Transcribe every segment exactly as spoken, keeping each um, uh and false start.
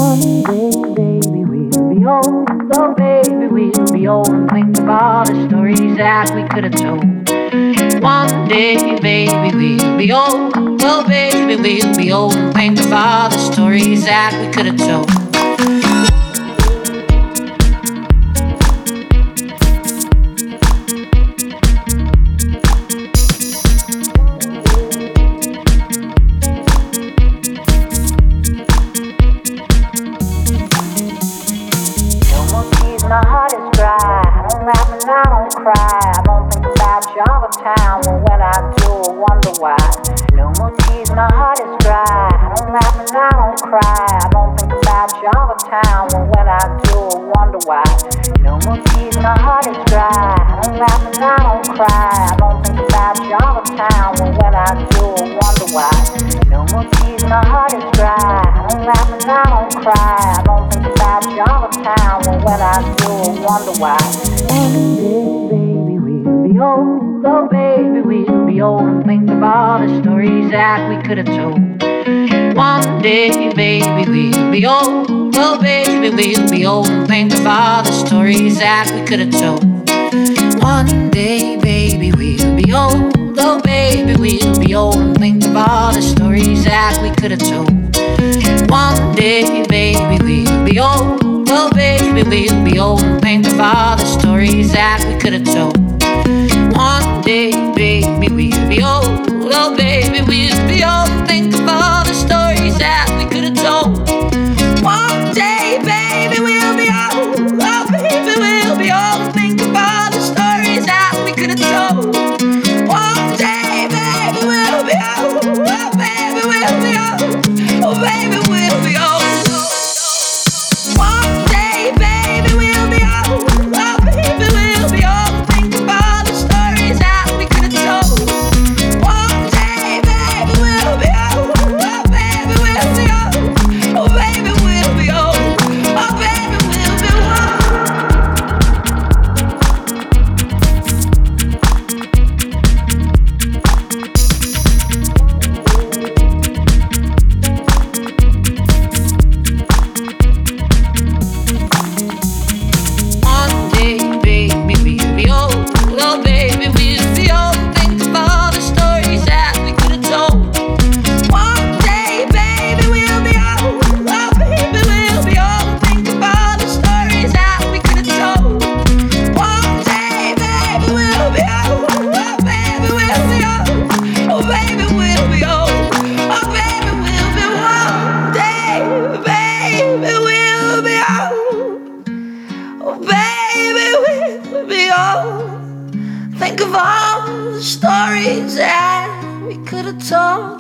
One day, baby, we'll be old. Oh, baby, we'll be old and think of all the stories that we could have told. One day, baby, we'll be old. Oh, baby, we'll be old and think of all the stories that we could have told. My heart is dry, I don't laugh and I don't cry. I don't think about you all the time, but when I do, I wonder why. No more tears, my heart is dry, I don't laugh and I don't cry. I don't think about you all the time, but when I do, I wonder why. No more tears, my heart is dry, I don't laugh and I don't cry. I don't think about you all the time, but when I do, I wonder why. No more tears, my heart is dry, I don't laugh and I don't cry. I don't think about you all the time, but when I do, I wonder why. One day, baby, we'll be old. Oh, baby, we'll be old and think of all the stories that we could have told. One day, baby, we'll be old. Oh, baby, we'll be old and think of all the stories that we could have told. One day, baby, we'll be old. Oh, baby, we'll be old and think of all the stories that we could have told. One day, baby, we'll be old. Oh, baby, we'll be old and think of all the stories that we could have told. One day, baby, we'll be old. Oh, baby, we'll be old and think of all the stories that we could have told. One day, baby, we'll be old. Oh, baby, we'll be old and think of all the stories that we could have told. One day, baby, we'll be old. Oh, baby, we'll be old. Oh, baby, we'll be old. Think of all the stories that we could have told.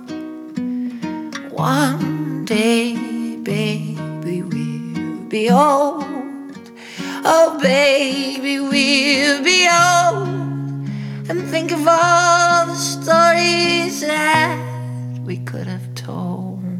One day, baby, we'll be old. Oh, baby, we'll be old. And think of all the stories that we could have told.